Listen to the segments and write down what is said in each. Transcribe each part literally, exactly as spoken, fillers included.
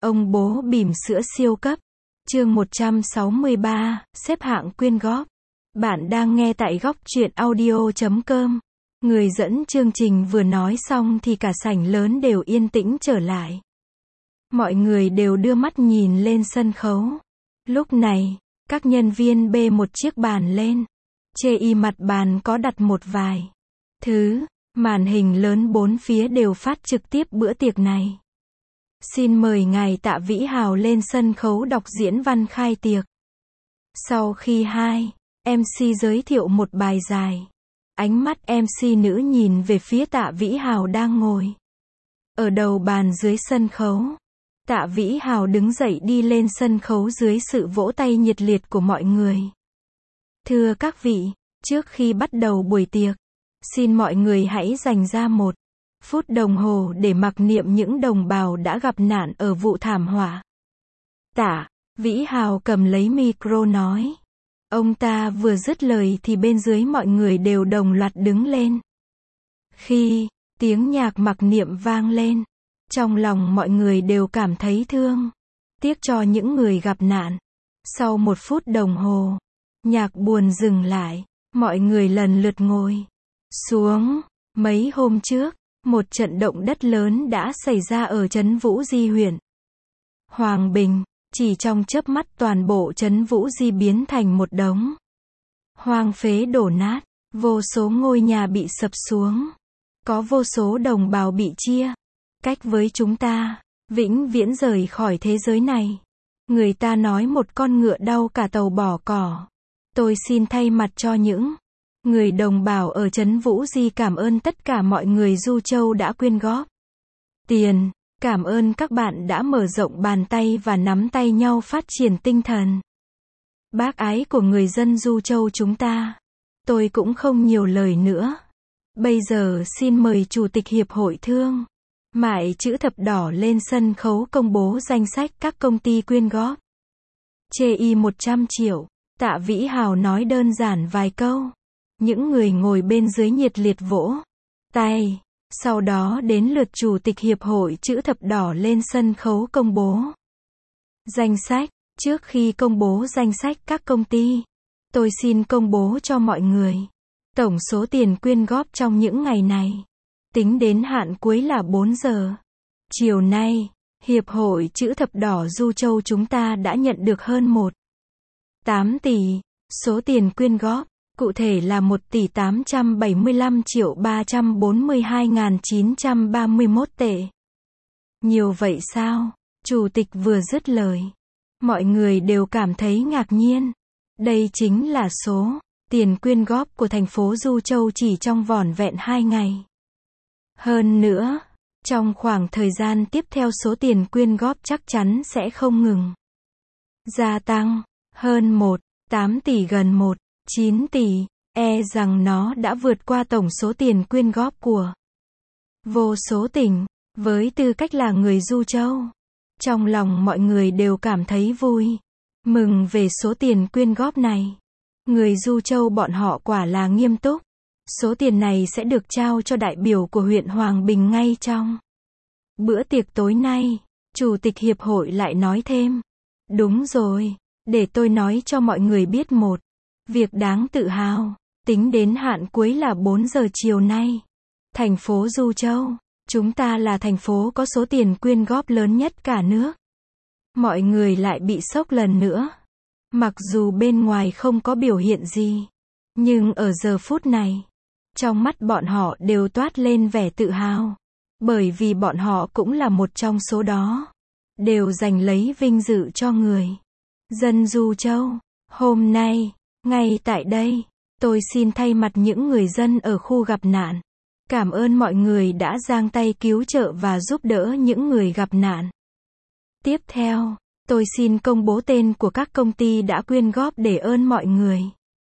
Ông bố bỉm sữa siêu cấp. Chương một trăm sáu mươi ba, xếp hạng quyên góp. Bạn đang nghe tại góc truyện audio chấm com. Người dẫn chương trình vừa nói xong thì cả sảnh lớn đều yên tĩnh trở lại. Mọi người đều đưa mắt nhìn lên sân khấu. Lúc này, các nhân viên bê một chiếc bàn lên. Chê y mặt bàn có đặt một vài thứ. Màn hình lớn bốn phía đều phát trực tiếp bữa tiệc này. Xin mời ngài Tạ Vĩ Hào lên sân khấu đọc diễn văn khai tiệc. Sau khi hai em xê giới thiệu một bài dài, ánh mắt em xê nữ nhìn về phía Tạ Vĩ Hào đang ngồi ở đầu bàn dưới sân khấu. Tạ Vĩ Hào đứng dậy đi lên sân khấu dưới sự vỗ tay nhiệt liệt của mọi người. Thưa các vị, trước khi bắt đầu buổi tiệc, xin mọi người hãy dành ra một phút đồng hồ để mặc niệm những đồng bào đã gặp nạn ở vụ thảm họa. Tạ Vĩ Hào cầm lấy micro nói. Ông ta vừa dứt lời thì bên dưới mọi người đều đồng loạt đứng lên. Khi tiếng nhạc mặc niệm vang lên, trong lòng mọi người đều cảm thấy thương tiếc cho những người gặp nạn. Sau một phút đồng hồ, nhạc buồn dừng lại, mọi người lần lượt ngồi xuống. Mấy hôm trước, một trận động đất lớn đã xảy ra ở trấn Vũ Di huyện Hoàng Bình. Chỉ trong chớp mắt toàn bộ trấn Vũ Di biến thành một đống hoang phế đổ nát, vô số ngôi nhà bị sập xuống, có vô số đồng bào bị chia cách với chúng ta, vĩnh viễn rời khỏi thế giới này. Người ta nói một con ngựa đau cả tàu bỏ cỏ. Tôi xin thay mặt cho những người đồng bào ở trấn Vũ Di cảm ơn tất cả mọi người Du Châu đã quyên góp tiền. Cảm ơn các bạn đã mở rộng bàn tay và nắm tay nhau phát triển tinh thần bác ái của người dân Du Châu chúng ta. Tôi cũng không nhiều lời nữa. Bây giờ xin mời Chủ tịch Hiệp hội Thương mại chữ thập đỏ lên sân khấu công bố danh sách các công ty quyên góp. Chê y một trăm triệu. Tạ Vĩ Hào nói đơn giản vài câu. Những người ngồi bên dưới nhiệt liệt vỗ tay. Sau đó đến lượt Chủ tịch Hiệp hội Chữ thập đỏ lên sân khấu công bố danh sách. Trước khi công bố danh sách các công ty, tôi xin công bố cho mọi người tổng số tiền quyên góp trong những ngày này. Tính đến hạn cuối là bốn giờ chiều nay, Hiệp hội Chữ thập đỏ Du Châu chúng ta đã nhận được hơn một phẩy tám tỷ. Số tiền quyên góp cụ thể là một tỷ tám trăm bảy mươi lăm triệu ba trăm bốn mươi hai nghìn chín trăm ba mươi mốt tệ. Nhiều vậy sao? Chủ tịch vừa dứt lời, mọi người đều cảm thấy ngạc nhiên. Đây chính là số tiền quyên góp của thành phố Du Châu chỉ trong vỏn vẹn hai ngày. Hơn nữa, trong khoảng thời gian tiếp theo số tiền quyên góp chắc chắn sẽ không ngừng gia tăng. Hơn một phẩy tám tỷ gần một phẩy chín tỷ, e rằng nó đã vượt qua tổng số tiền quyên góp của vô số tỉnh. Với tư cách là người Du Châu, trong lòng mọi người đều cảm thấy vui mừng về số tiền quyên góp này. Người Du Châu bọn họ quả là nghiêm túc. Số tiền này sẽ được trao cho đại biểu của huyện Hoàng Bình ngay trong bữa tiệc tối nay. Chủ tịch Hiệp hội lại nói thêm. Đúng rồi, để tôi nói cho mọi người biết một việc đáng tự hào. Tính đến hạn cuối là bốn giờ chiều nay, thành phố Du Châu chúng ta là thành phố có số tiền quyên góp lớn nhất cả nước. Mọi người lại bị sốc lần nữa. Mặc dù bên ngoài không có biểu hiện gì, nhưng ở giờ phút này, trong mắt bọn họ đều toát lên vẻ tự hào. Bởi vì bọn họ cũng là một trong số đó. Đều giành lấy vinh dự cho người dân Du Châu. Hôm nay, ngay tại đây, tôi xin thay mặt những người dân ở khu gặp nạn, cảm ơn mọi người đã giang tay cứu trợ và giúp đỡ những người gặp nạn. Tiếp theo, tôi xin công bố tên của các công ty đã quyên góp để ơn mọi người.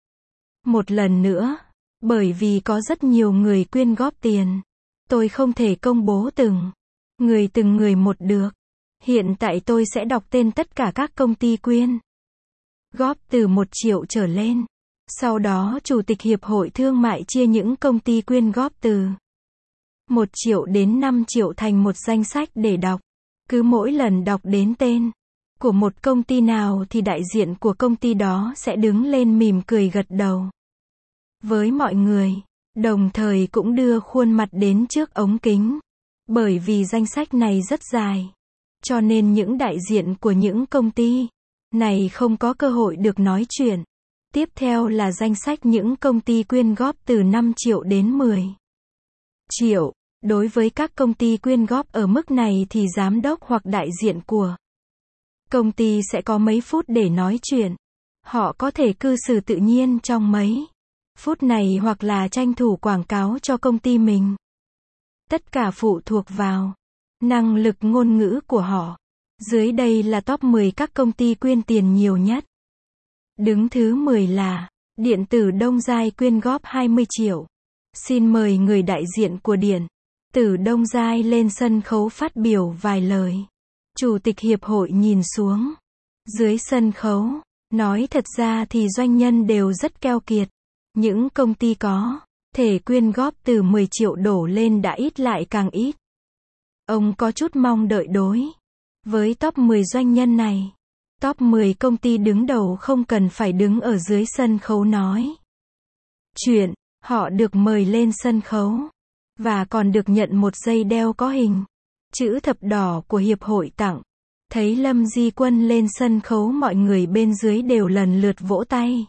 Một lần nữa, bởi vì có rất nhiều người quyên góp tiền, tôi không thể công bố từng người từng người một được. Hiện tại tôi sẽ đọc tên tất cả các công ty quyên góp từ một triệu trở lên. Sau đó Chủ tịch Hiệp hội Thương mại chia những công ty quyên góp từ một triệu đến năm triệu thành một danh sách để đọc. Cứ mỗi lần đọc đến tên của một công ty nào thì đại diện của công ty đó sẽ đứng lên mỉm cười gật đầu với mọi người, đồng thời cũng đưa khuôn mặt đến trước ống kính. Bởi vì danh sách này rất dài, cho nên những đại diện của những công ty này không có cơ hội được nói chuyện. Tiếp theo là danh sách những công ty quyên góp từ năm triệu đến mười triệu. Đối với các công ty quyên góp ở mức này thì giám đốc hoặc đại diện của công ty sẽ có mấy phút để nói chuyện. Họ có thể cư xử tự nhiên trong mấy phút này hoặc là tranh thủ quảng cáo cho công ty mình. Tất cả phụ thuộc vào năng lực ngôn ngữ của họ. Dưới đây là top mười các công ty quyên tiền nhiều nhất. Đứng thứ mười là Điện tử Đông Giai quyên góp hai mươi triệu. Xin mời người đại diện của Điện tử Đông Giai lên sân khấu phát biểu vài lời. Chủ tịch hiệp hội nhìn xuống dưới sân khấu, nói thật ra thì doanh nhân đều rất keo kiệt. Những công ty có thể quyên góp từ mười triệu đổ lên đã ít lại càng ít. Ông có chút mong đợi đối với top mười doanh nhân này. Top mười công ty đứng đầu không cần phải đứng ở dưới sân khấu nói chuyện, họ được mời lên sân khấu và còn được nhận một dây đeo có hình chữ thập đỏ của hiệp hội tặng. Thấy Lâm Di Quân lên sân khấu, mọi người bên dưới đều lần lượt vỗ tay.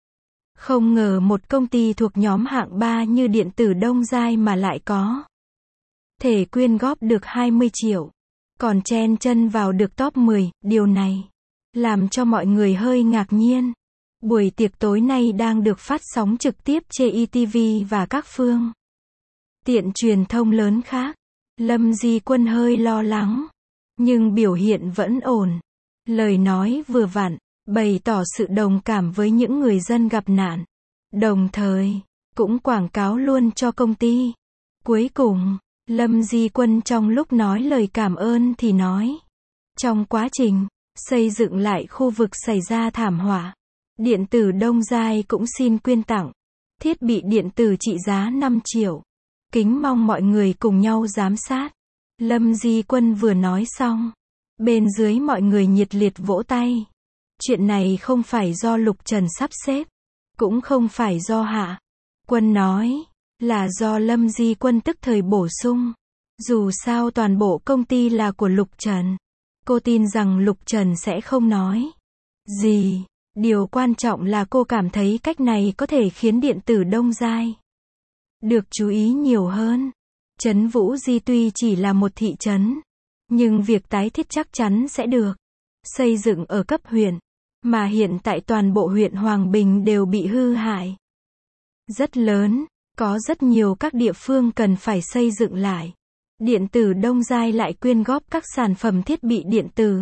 Không ngờ một công ty thuộc nhóm hạng ba như Điện tử Đông Giai mà lại có thể quyên góp được hai mươi triệu, còn chen chân vào được top mười, điều này làm cho mọi người hơi ngạc nhiên. Buổi tiệc tối nay đang được phát sóng trực tiếp trên i tê vê và các phương tiện truyền thông lớn khác. Lâm Di Quân hơi lo lắng, nhưng biểu hiện vẫn ổn. Lời nói vừa vặn, bày tỏ sự đồng cảm với những người dân gặp nạn. Đồng thời, cũng quảng cáo luôn cho công ty. Cuối cùng, Lâm Di Quân trong lúc nói lời cảm ơn thì nói, trong quá trình xây dựng lại khu vực xảy ra thảm họa, Điện tử Đông Giai cũng xin quyên tặng thiết bị điện tử trị giá năm triệu. Kính mong mọi người cùng nhau giám sát. Lâm Di Quân vừa nói xong, bên dưới mọi người nhiệt liệt vỗ tay. Chuyện này không phải do Lục Trần sắp xếp, cũng không phải do Hạ Quân nói, là do Lâm Di Quân tức thời bổ sung. Dù sao toàn bộ công ty là của Lục Trần. Cô tin rằng Lục Trần sẽ không nói gì. Điều quan trọng là cô cảm thấy cách này có thể khiến Điện tử Đông Giai được chú ý nhiều hơn. Trấn Vũ Di tuy chỉ là một thị trấn, nhưng việc tái thiết chắc chắn sẽ được xây dựng ở cấp huyện, mà hiện tại toàn bộ huyện Hoàng Bình đều bị hư hại rất lớn, có rất nhiều các địa phương cần phải xây dựng lại. Điện tử Đông Giai lại quyên góp các sản phẩm thiết bị điện tử.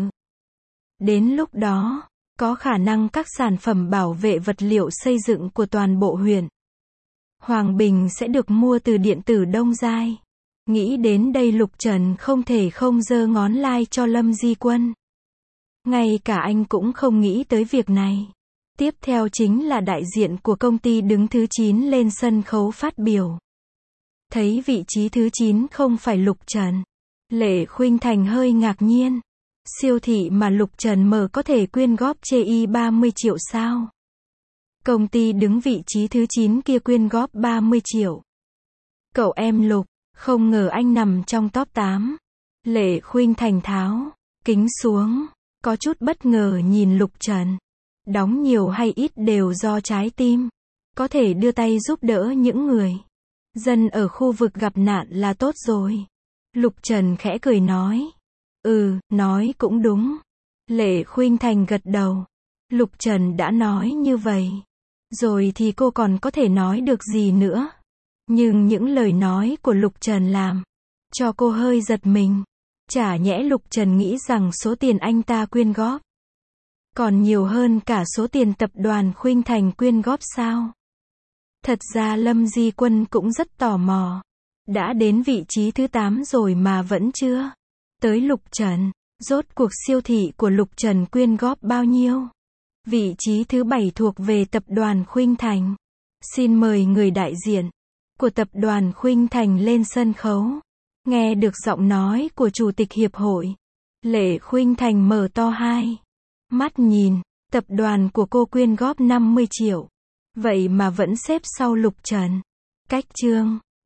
Đến lúc đó, có khả năng các sản phẩm bảo vệ vật liệu xây dựng của toàn bộ huyện Hoàng Bình sẽ được mua từ Điện tử Đông Giai. Nghĩ đến đây Lục Trần không thể không giơ ngón like cho Lâm Di Quân. Ngay cả anh cũng không nghĩ tới việc này. Tiếp theo chính là đại diện của công ty đứng thứ chín lên sân khấu phát biểu. Thấy vị trí thứ chín không phải Lục Trần, Lệ Khuynh Thành hơi ngạc nhiên. Siêu thị mà Lục Trần mở có thể quyên góp trên ba mươi triệu sao? Công ty đứng vị trí thứ chín kia quyên góp ba mươi triệu. Cậu em Lục, không ngờ anh nằm trong top tám. Lệ Khuynh Thành tháo kính xuống, có chút bất ngờ nhìn Lục Trần. Đóng nhiều hay ít đều do trái tim. Có thể đưa tay giúp đỡ những người dân ở khu vực gặp nạn là tốt rồi. Lục Trần khẽ cười nói. Ừ, nói cũng đúng. Lệ Khuynh Thành gật đầu. Lục Trần đã nói như vậy rồi thì cô còn có thể nói được gì nữa. Nhưng những lời nói của Lục Trần làm cho cô hơi giật mình. Chả nhẽ Lục Trần nghĩ rằng số tiền anh ta quyên góp còn nhiều hơn cả số tiền tập đoàn Khuynh Thành quyên góp sao? Thật ra Lâm Di Quân cũng rất tò mò. Đã đến vị trí thứ tám rồi mà vẫn chưa tới Lục Trần. Rốt cuộc siêu thị của Lục Trần quyên góp bao nhiêu? Vị trí thứ bảy thuộc về tập đoàn Khuynh Thành. Xin mời người đại diện của tập đoàn Khuynh Thành lên sân khấu. Nghe được giọng nói của chủ tịch hiệp hội, Lệ Khuynh Thành mở to hai mắt nhìn, tập đoàn của cô quyên góp năm mươi triệu. Vậy mà vẫn xếp sau Lục Trần. Cách chương